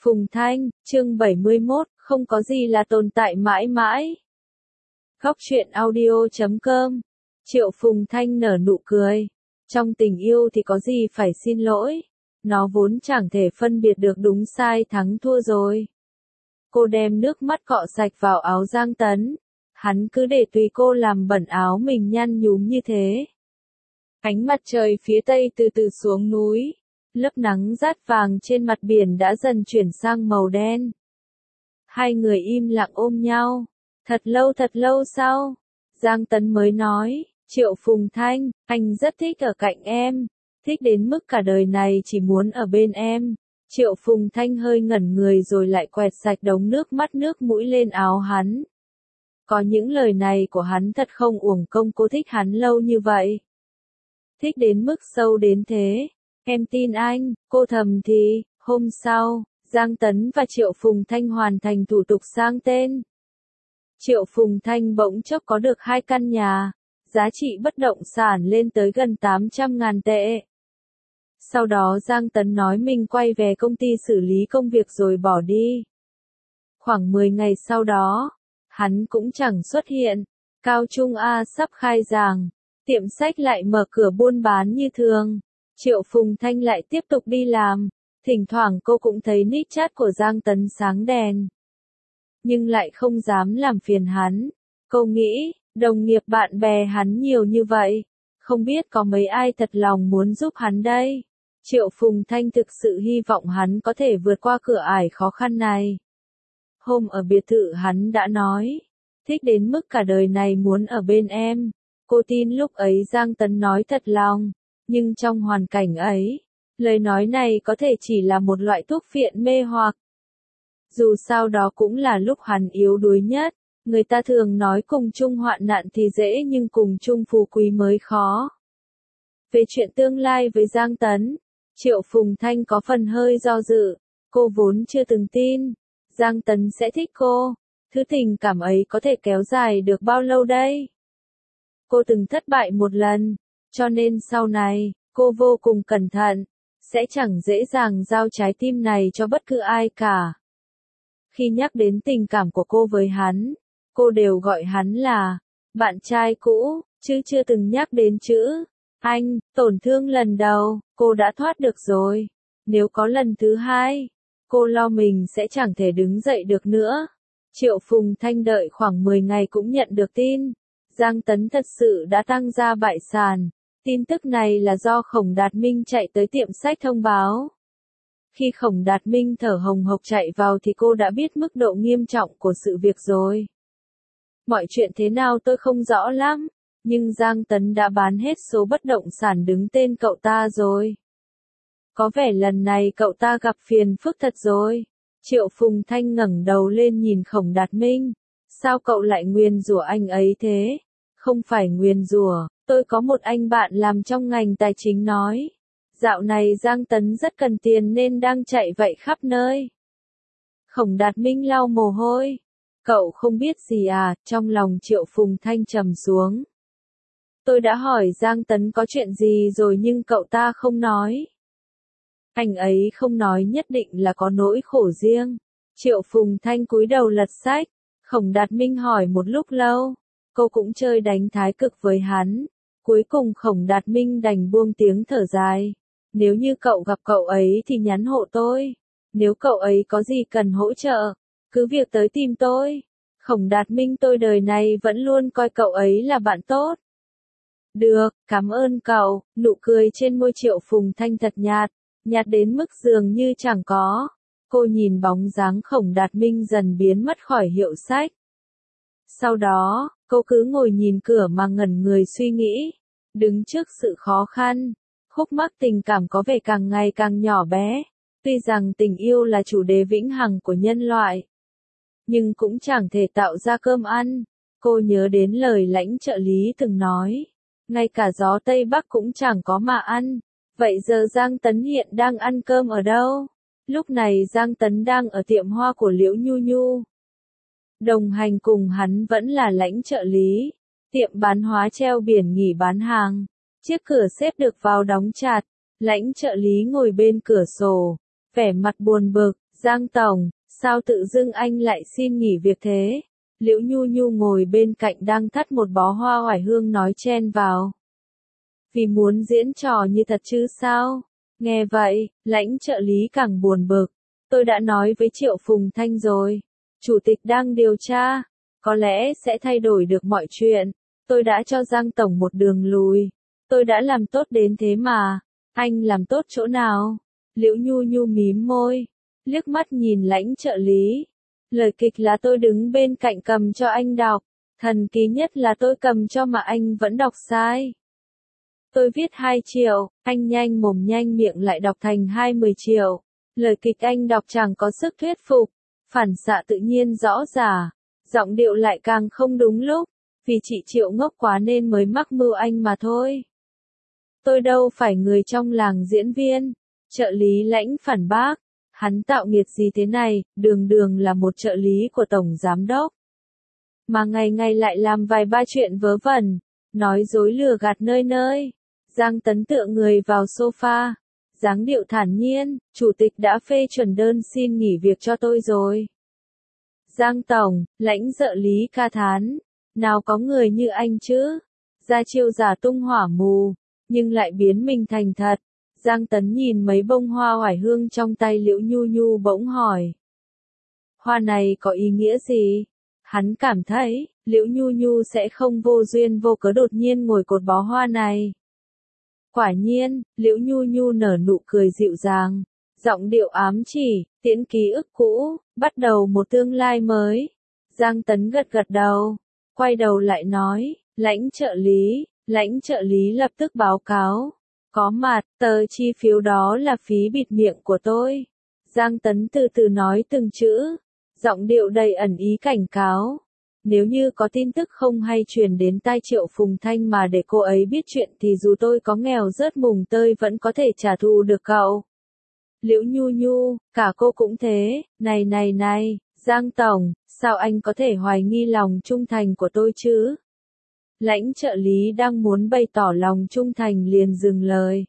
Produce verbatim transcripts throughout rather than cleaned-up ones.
Phùng Thanh, chương bảy mươi mốt, không có gì là tồn tại mãi mãi. Góc truyện audio chấm com. Triệu Phùng Thanh nở nụ cười. Trong tình yêu thì có gì phải xin lỗi. Nó vốn chẳng thể phân biệt được đúng sai thắng thua rồi. Cô đem nước mắt cọ sạch vào áo Giang Tấn. Hắn cứ để tùy cô làm bẩn áo mình nhăn nhúm như thế. Ánh mặt trời phía tây từ từ xuống núi. Lớp nắng rát vàng trên mặt biển đã dần chuyển sang màu đen. Hai người im lặng ôm nhau. Thật lâu thật lâu sau, Giang Tấn mới nói, Triệu Phùng Thanh, anh rất thích ở cạnh em. Thích đến mức cả đời này chỉ muốn ở bên em. Triệu Phùng Thanh hơi ngẩn người rồi lại quẹt sạch đống nước mắt nước mũi lên áo hắn. Có những lời này của hắn thật không uổng công cô thích hắn lâu như vậy. Thích đến mức sâu đến thế. Em tin anh, cô thầm thì, hôm sau, Giang Tấn và Triệu Phùng Thanh hoàn thành thủ tục sang tên. Triệu Phùng Thanh bỗng chốc có được hai căn nhà, giá trị bất động sản lên tới gần tám trăm ngàn tệ. Sau đó Giang Tấn nói mình quay về công ty xử lý công việc rồi bỏ đi. Khoảng mười ngày sau đó, hắn cũng chẳng xuất hiện, Cao Trung A sắp khai giảng, tiệm sách lại mở cửa buôn bán như thường. Triệu Phùng Thanh lại tiếp tục đi làm, thỉnh thoảng cô cũng thấy nick chat của Giang Tấn sáng đèn. Nhưng lại không dám làm phiền hắn. Cô nghĩ, đồng nghiệp bạn bè hắn nhiều như vậy, không biết có mấy ai thật lòng muốn giúp hắn đây. Triệu Phùng Thanh thực sự hy vọng hắn có thể vượt qua cửa ải khó khăn này. Hôm ở biệt thự hắn đã nói, thích đến mức cả đời này muốn ở bên em. Cô tin lúc ấy Giang Tấn nói thật lòng. Nhưng trong hoàn cảnh ấy, lời nói này có thể chỉ là một loại thuốc phiện mê hoặc. Dù sao đó cũng là lúc hắn yếu đuối nhất, người ta thường nói cùng chung hoạn nạn thì dễ nhưng cùng chung phú quý mới khó. Về chuyện tương lai với Giang Tấn, Triệu Phùng Thanh có phần hơi do dự, cô vốn chưa từng tin, Giang Tấn sẽ thích cô, thứ tình cảm ấy có thể kéo dài được bao lâu đây? Cô từng thất bại một lần. Cho nên sau này, cô vô cùng cẩn thận, sẽ chẳng dễ dàng giao trái tim này cho bất cứ ai cả. Khi nhắc đến tình cảm của cô với hắn, cô đều gọi hắn là bạn trai cũ, chứ chưa từng nhắc đến chữ anh. Tổn thương lần đầu, cô đã thoát được rồi. Nếu có lần thứ hai, cô lo mình sẽ chẳng thể đứng dậy được nữa. Triệu Phùng Thanh đợi khoảng mười ngày cũng nhận được tin. Giang Tấn thật sự đã tăng ra bại sản. Tin tức này là do Khổng Đạt Minh chạy tới tiệm sách thông báo. Khi Khổng Đạt Minh thở hồng hộc chạy vào thì cô đã biết mức độ nghiêm trọng của sự việc rồi. Mọi chuyện thế nào tôi không rõ lắm, nhưng Giang Tấn đã bán hết số bất động sản đứng tên cậu ta rồi. Có vẻ lần này cậu ta gặp phiền phức thật rồi. Triệu Phùng Thanh ngẩng đầu lên nhìn Khổng Đạt Minh. Sao cậu lại nguyền rủa anh ấy thế? Không phải nguyền rủa. Tôi có một anh bạn làm trong ngành tài chính nói, dạo này Giang Tấn rất cần tiền nên đang chạy vậy khắp nơi. Khổng Đạt Minh lau mồ hôi. Cậu không biết gì à? Trong lòng Triệu Phùng Thanh trầm xuống. Tôi đã hỏi Giang Tấn có chuyện gì rồi nhưng cậu ta không nói. Anh ấy không nói nhất định là có nỗi khổ riêng. Triệu Phùng Thanh cúi đầu lật sách. Khổng Đạt Minh hỏi một lúc lâu. Cô cũng chơi đánh thái cực với hắn. Cuối cùng Khổng Đạt Minh đành buông tiếng thở dài. Nếu như cậu gặp cậu ấy thì nhắn hộ tôi. Nếu cậu ấy có gì cần hỗ trợ, cứ việc tới tìm tôi. Khổng Đạt Minh tôi đời này vẫn luôn coi cậu ấy là bạn tốt. Được, cảm ơn cậu. Nụ cười trên môi Triệu Phùng Thanh thật nhạt, nhạt đến mức dường như chẳng có. Cô nhìn bóng dáng Khổng Đạt Minh dần biến mất khỏi hiệu sách. Sau đó, cô cứ ngồi nhìn cửa mà ngẩn người suy nghĩ. Đứng trước sự khó khăn, khúc mắc tình cảm có vẻ càng ngày càng nhỏ bé. Tuy rằng tình yêu là chủ đề vĩnh hằng của nhân loại, nhưng cũng chẳng thể tạo ra cơm ăn. Cô nhớ đến lời lãnh trợ lý từng nói, ngay cả gió Tây Bắc cũng chẳng có mà ăn. Vậy giờ Giang Tấn hiện đang ăn cơm ở đâu? Lúc này Giang Tấn đang ở tiệm hoa của Liễu Nhu Nhu. Đồng hành cùng hắn vẫn là lãnh trợ lý. Tiệm bán hóa treo biển nghỉ bán hàng. Chiếc cửa xếp được vào đóng chặt. Lãnh trợ lý ngồi bên cửa sổ, vẻ mặt buồn bực. Giang Tổng, sao tự dưng anh lại xin nghỉ việc thế? Liễu Nhu Nhu ngồi bên cạnh đang thắt một bó hoa oải hương nói chen vào. Vì muốn diễn trò như thật chứ sao? Nghe vậy, lãnh trợ lý càng buồn bực. Tôi đã nói với Triệu Phùng Thanh rồi. Chủ tịch đang điều tra. Có lẽ sẽ thay đổi được mọi chuyện. Tôi đã cho Giang Tổng một đường lùi. Tôi đã làm tốt đến thế mà. Anh làm tốt chỗ nào? Liễu Nhu Nhu mím môi. Liếc mắt nhìn lãnh trợ lý. Lời kịch là tôi đứng bên cạnh cầm cho anh đọc. Thần kỳ nhất là tôi cầm cho mà anh vẫn đọc sai. Tôi viết hai triệu, anh nhanh mồm nhanh miệng lại đọc thành hai mươi triệu. Lời kịch anh đọc chẳng có sức thuyết phục. Phản xạ tự nhiên rõ ràng. Giọng điệu lại càng không đúng lúc. Vì chị Triệu ngốc quá nên mới mắc mưu anh mà thôi. Tôi đâu phải người trong làng diễn viên. Trợ lý lãnh phản bác. Hắn tạo nghiệt gì thế này, đường đường là một trợ lý của tổng giám đốc. Mà ngày ngày lại làm vài ba chuyện vớ vẩn, nói dối lừa gạt nơi nơi. Giang Tấn tựa người vào sofa, dáng điệu thản nhiên, chủ tịch đã phê chuẩn đơn xin nghỉ việc cho tôi rồi. Giang Tổng, lãnh trợ lý ca thán, nào có người như anh chứ, ra chiêu giả tung hỏa mù, nhưng lại biến mình thành thật. Giang Tấn nhìn mấy bông hoa oải hương trong tay Liễu Nhu Nhu bỗng hỏi. Hoa này có ý nghĩa gì? Hắn cảm thấy, Liễu Nhu Nhu sẽ không vô duyên vô cớ đột nhiên ngồi cột bó hoa này. Quả nhiên, Liễu Nhu Nhu nở nụ cười dịu dàng, giọng điệu ám chỉ, tiễn ký ức cũ, bắt đầu một tương lai mới. Giang Tấn gật gật đầu, quay đầu lại nói, lãnh trợ lý, lãnh trợ lý lập tức báo cáo. Có mặt, tờ chi phiếu đó là phí bịt miệng của tôi. Giang Tấn từ từ nói từng chữ, giọng điệu đầy ẩn ý cảnh cáo. Nếu như có tin tức không hay truyền đến tai Triệu Phùng Thanh mà để cô ấy biết chuyện thì dù tôi có nghèo rớt mùng tơi vẫn có thể trả thù được cậu. Liễu Nhu Nhu, cả cô cũng thế, này này này, Giang Tổng, sao anh có thể hoài nghi lòng trung thành của tôi chứ? Lãnh trợ lý đang muốn bày tỏ lòng trung thành liền dừng lời.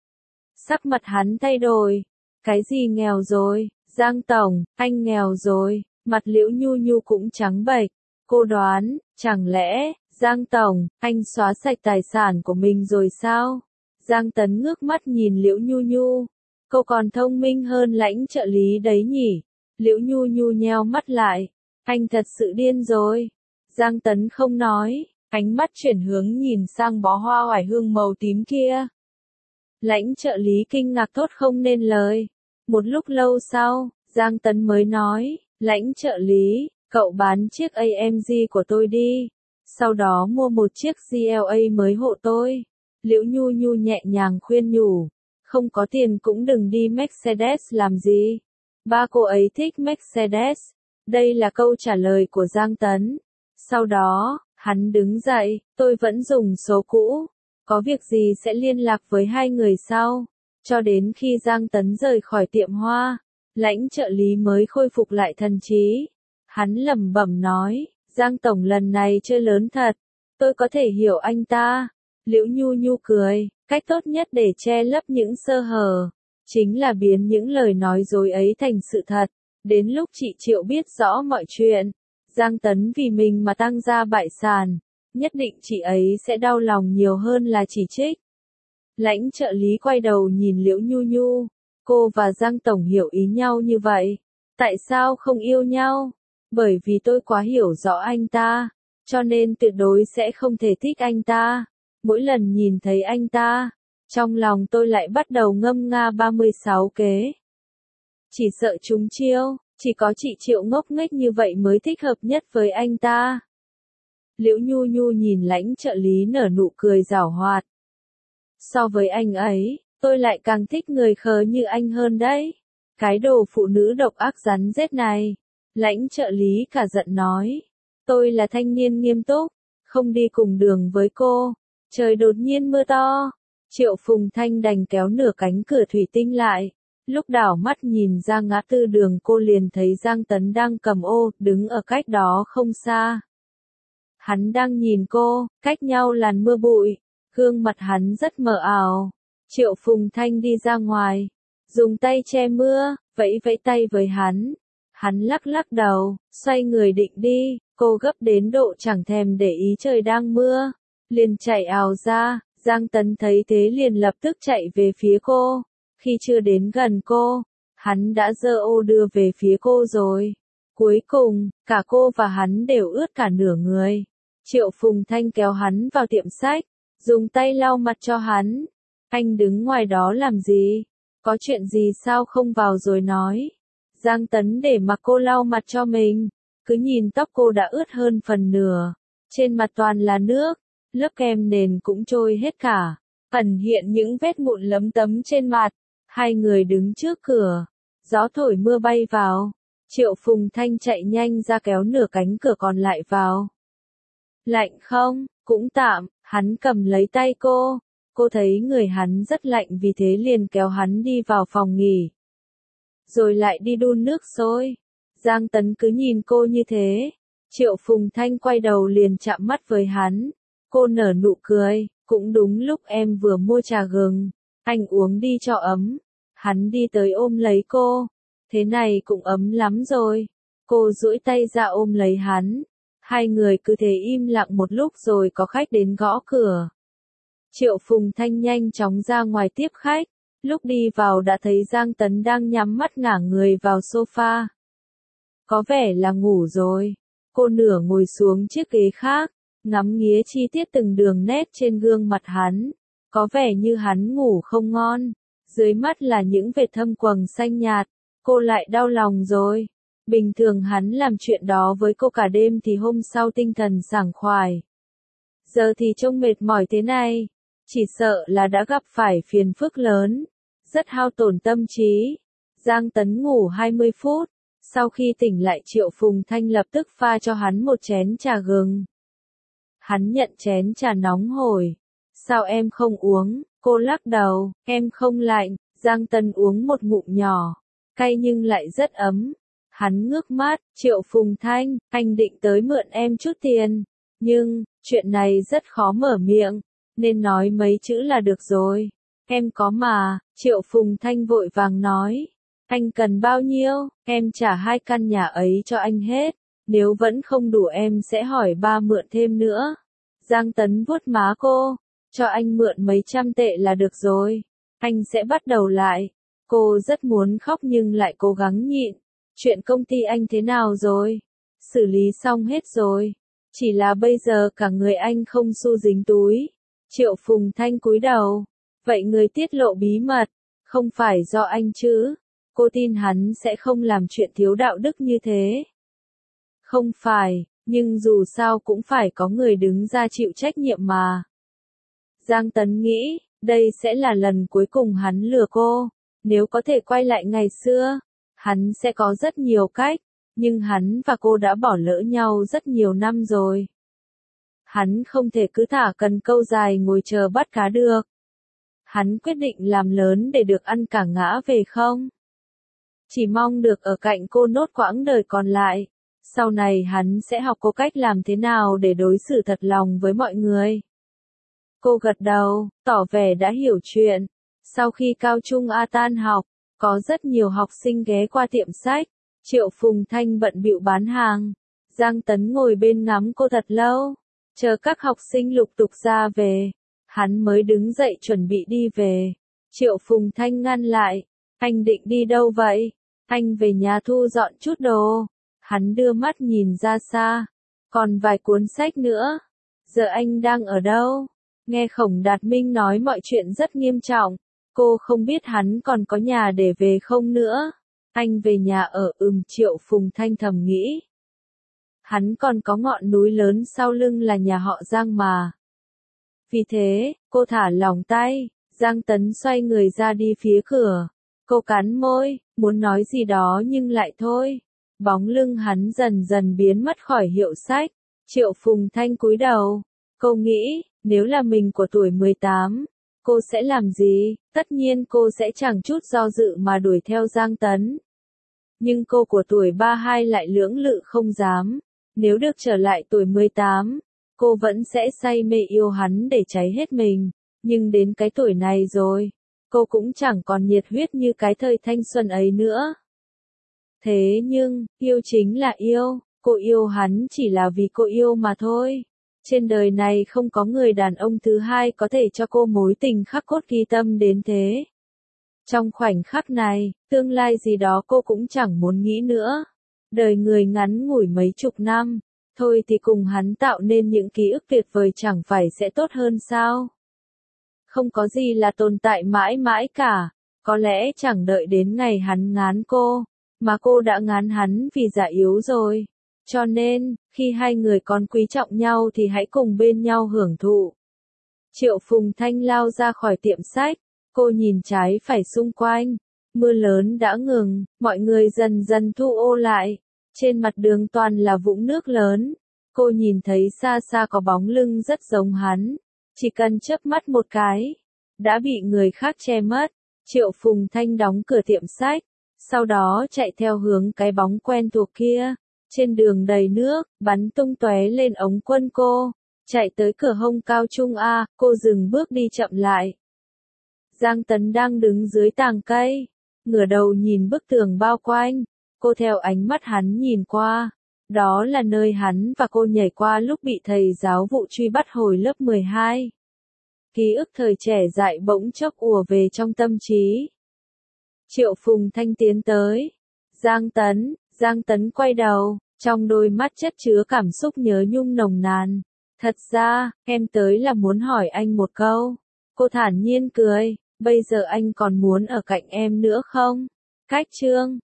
Sắc mặt hắn thay đổi. Cái gì nghèo rồi? Giang Tổng, anh nghèo rồi. Mặt Liễu Nhu Nhu cũng trắng bệch. Cô đoán, chẳng lẽ, Giang Tổng, anh xóa sạch tài sản của mình rồi sao? Giang Tấn ngước mắt nhìn Liễu Nhu Nhu. Cô còn thông minh hơn lãnh trợ lý đấy nhỉ? Liễu Nhu Nhu nheo mắt lại. Anh thật sự điên rồi. Giang Tấn không nói. Ánh mắt chuyển hướng nhìn sang bó hoa oải hương màu tím kia. Lãnh trợ lý kinh ngạc thốt không nên lời. Một lúc lâu sau, Giang Tấn mới nói, lãnh trợ lý, cậu bán chiếc a em giê của tôi đi. Sau đó mua một chiếc giê lờ a mới hộ tôi. Liễu Nhu Nhu nhẹ nhàng khuyên nhủ. Không có tiền cũng đừng đi Mercedes làm gì. Ba cô ấy thích Mercedes. Đây là câu trả lời của Giang Tấn. Sau đó, hắn đứng dậy, tôi vẫn dùng số cũ. Có việc gì sẽ liên lạc với hai người sau. Cho đến khi Giang Tấn rời khỏi tiệm hoa, lãnh trợ lý mới khôi phục lại thần trí. Hắn lẩm bẩm nói, Giang Tổng lần này chơi lớn thật. Tôi có thể hiểu anh ta. Liễu Nhu Nhu cười, cách tốt nhất để che lấp những sơ hở, chính là biến những lời nói dối ấy thành sự thật. Đến lúc chị Triệu biết rõ mọi chuyện, Giang Tấn vì mình mà tăng ra bại sản, nhất định chị ấy sẽ đau lòng nhiều hơn là chỉ trích. Lãnh trợ lý quay đầu nhìn Liễu Nhu Nhu, cô và Giang Tổng hiểu ý nhau như vậy. Tại sao không yêu nhau? Bởi vì tôi quá hiểu rõ anh ta, cho nên tuyệt đối sẽ không thể thích anh ta. Mỗi lần nhìn thấy anh ta, trong lòng tôi lại bắt đầu ngâm nga ba mươi sáu kế. Chỉ sợ chúng chiêu, chỉ có chị Triệu ngốc nghếch như vậy mới thích hợp nhất với anh ta. Liễu Nhu Nhu nhìn lãnh trợ lý nở nụ cười giảo hoạt. So với anh ấy, tôi lại càng thích người khờ như anh hơn đấy. Cái đồ phụ nữ độc ác rắn rết này. Lãnh trợ lý cả giận nói. Tôi là thanh niên nghiêm túc, không đi cùng đường với cô. Trời đột nhiên mưa to. Triệu Phùng Thanh đành kéo nửa cánh cửa thủy tinh lại. Lúc đảo mắt nhìn ra ngã tư đường cô liền thấy Giang Tấn đang cầm ô, đứng ở cách đó không xa. Hắn đang nhìn cô, cách nhau làn mưa bụi. Gương mặt hắn rất mờ ảo. Triệu Phùng Thanh đi ra ngoài. dùng tay che mưa, vẫy vẫy tay với hắn. Hắn lắc lắc đầu, xoay người định đi, cô gấp đến độ chẳng thèm để ý trời đang mưa, liền chạy ào ra. Giang Tấn thấy thế liền lập tức chạy về phía cô, khi chưa đến gần cô, hắn đã giơ ô đưa về phía cô rồi. Cuối cùng, cả cô và hắn đều ướt cả nửa người. Triệu Phùng Thanh kéo hắn vào tiệm sách, dùng tay lau mặt cho hắn. Anh đứng ngoài đó làm gì? Có chuyện gì sao không vào rồi nói? Giang Tấn để mặc cô lau mặt cho mình, cứ nhìn tóc cô đã ướt hơn phần nửa, trên mặt toàn là nước, lớp kem nền cũng trôi hết cả, ẩn hiện những vết mụn lấm tấm trên mặt. Hai người đứng trước cửa, gió thổi mưa bay vào, Triệu Phùng Thanh chạy nhanh ra kéo nửa cánh cửa còn lại vào. Lạnh không? Cũng tạm, hắn cầm lấy tay cô, cô thấy người hắn rất lạnh vì thế liền kéo hắn đi vào phòng nghỉ. Rồi lại đi đun nước sôi. Giang Tấn cứ nhìn cô như thế. Triệu Phùng Thanh quay đầu liền chạm mắt với hắn. Cô nở nụ cười, cũng đúng lúc em vừa mua trà gừng. Anh uống đi cho ấm. Hắn đi tới ôm lấy cô. Thế này cũng ấm lắm rồi. Cô duỗi tay ra ôm lấy hắn. Hai người cứ thế im lặng một lúc rồi có khách đến gõ cửa. Triệu Phùng Thanh nhanh chóng ra ngoài tiếp khách. Lúc đi vào đã thấy Giang Tấn đang nhắm mắt ngả người vào sofa. Có vẻ là ngủ rồi. Cô nửa ngồi xuống chiếc ghế khác, ngắm nghía chi tiết từng đường nét trên gương mặt hắn. Có vẻ như hắn ngủ không ngon. Dưới mắt là những vệt thâm quầng xanh nhạt. Cô lại đau lòng rồi. Bình thường hắn làm chuyện đó với cô cả đêm thì hôm sau tinh thần sảng khoái. Giờ thì trông mệt mỏi thế này. Chỉ sợ là đã gặp phải phiền phức lớn. Rất hao tổn tâm trí. Giang Tấn ngủ hai mươi phút. Sau khi tỉnh lại Triệu Phùng Thanh lập tức pha cho hắn một chén trà gừng. Hắn nhận chén trà nóng hổi. Sao em không uống? Cô lắc đầu, em không lạnh. Giang Tấn uống một ngụm nhỏ. Cay nhưng lại rất ấm. Hắn ngước mắt, Triệu Phùng Thanh, anh định tới mượn em chút tiền. Nhưng, chuyện này rất khó mở miệng. Nên nói mấy chữ là được rồi. Em có mà, Triệu Phùng Thanh vội vàng nói. Anh cần bao nhiêu, em trả hai căn nhà ấy cho anh hết. Nếu vẫn không đủ em sẽ hỏi ba mượn thêm nữa. Giang Tấn vuốt má cô. Cho anh mượn mấy trăm tệ là được rồi. Anh sẽ bắt đầu lại. Cô rất muốn khóc nhưng lại cố gắng nhịn. Chuyện công ty anh thế nào rồi? Xử lý xong hết rồi. Chỉ là bây giờ cả người anh không xu dính túi. Triệu Phùng Thanh cúi đầu. Vậy người tiết lộ bí mật, không phải do anh chứ? Cô tin hắn sẽ không làm chuyện thiếu đạo đức như thế. Không phải, nhưng dù sao cũng phải có người đứng ra chịu trách nhiệm mà. Giang Tấn nghĩ, đây sẽ là lần cuối cùng hắn lừa cô. Nếu có thể quay lại ngày xưa, hắn sẽ có rất nhiều cách, nhưng hắn và cô đã bỏ lỡ nhau rất nhiều năm rồi. Hắn không thể cứ thả cần câu dài ngồi chờ bắt cá được. Hắn quyết định làm lớn để được ăn cả ngã về không. Chỉ mong được ở cạnh cô nốt quãng đời còn lại. Sau này hắn sẽ học cô cách làm thế nào để đối xử thật lòng với mọi người. Cô gật đầu, tỏ vẻ đã hiểu chuyện. Sau khi cao trung A tan học, có rất nhiều học sinh ghé qua tiệm sách. Triệu Phùng Thanh bận bịu bán hàng. Giang Tấn ngồi bên ngắm cô thật lâu. Chờ các học sinh lục tục ra về. Hắn mới đứng dậy chuẩn bị đi về. Triệu Phùng Thanh ngăn lại. Anh định đi đâu vậy? Anh về nhà thu dọn chút đồ. Hắn đưa mắt nhìn ra xa. Còn vài cuốn sách nữa. Giờ anh đang ở đâu? Nghe Khổng Đạt Minh nói mọi chuyện rất nghiêm trọng. Cô không biết hắn còn có nhà để về không nữa. Anh về nhà ở ừm Triệu Phùng Thanh thầm nghĩ. Hắn còn có ngọn núi lớn sau lưng là nhà họ Giang mà. Vì thế, cô thả lỏng tay. Giang Tấn xoay người ra đi phía cửa. Cô cắn môi, muốn nói gì đó nhưng lại thôi. Bóng lưng hắn dần dần biến mất khỏi hiệu sách. Triệu Phùng Thanh cúi đầu. Cô nghĩ, nếu là mình của tuổi mười tám, cô sẽ làm gì? Tất nhiên cô sẽ chẳng chút do dự mà đuổi theo Giang Tấn. Nhưng cô của tuổi ba mươi hai lại lưỡng lự không dám. Nếu được trở lại tuổi mười tám, cô vẫn sẽ say mê yêu hắn để cháy hết mình. Nhưng đến cái tuổi này rồi, cô cũng chẳng còn nhiệt huyết như cái thời thanh xuân ấy nữa. Thế nhưng, yêu chính là yêu, cô yêu hắn chỉ là vì cô yêu mà thôi. Trên đời này không có người đàn ông thứ hai có thể cho cô mối tình khắc cốt ghi tâm đến thế. Trong khoảnh khắc này, tương lai gì đó cô cũng chẳng muốn nghĩ nữa. Đời người ngắn ngủi mấy chục năm, thôi thì cùng hắn tạo nên những ký ức tuyệt vời chẳng phải sẽ tốt hơn sao? Không có gì là tồn tại mãi mãi cả, có lẽ chẳng đợi đến ngày hắn ngán cô, mà cô đã ngán hắn vì già yếu rồi. Cho nên, khi hai người còn quý trọng nhau thì hãy cùng bên nhau hưởng thụ. Triệu Phùng Thanh lao ra khỏi tiệm sách, cô nhìn trái phải xung quanh, mưa lớn đã ngừng, mọi người dần dần thu ô lại, trên mặt đường toàn là vũng nước lớn, cô nhìn thấy xa xa có bóng lưng rất giống hắn, chỉ cần chớp mắt một cái, đã bị người khác che mất. Triệu Phùng Thanh đóng cửa tiệm sách, sau đó chạy theo hướng cái bóng quen thuộc kia. Trên đường đầy nước, bắn tung tóe lên ống quân cô, chạy tới cửa hông cao trung A, cô dừng bước đi chậm lại. Giang Tấn đang đứng dưới tàng cây, ngửa đầu nhìn bức tường bao quanh, cô theo ánh mắt hắn nhìn qua, đó là nơi hắn và cô nhảy qua lúc bị thầy giáo vụ truy bắt hồi lớp mười hai. Ký ức thời trẻ dại bỗng chốc ùa về trong tâm trí. Triệu Phùng Thanh tiến tới. Giang Tấn, Giang Tấn quay đầu, trong đôi mắt chất chứa cảm xúc nhớ nhung nồng nàn. Thật ra, em tới là muốn hỏi anh một câu. Cô thản nhiên cười, bây giờ anh còn muốn ở cạnh em nữa không? Cách chương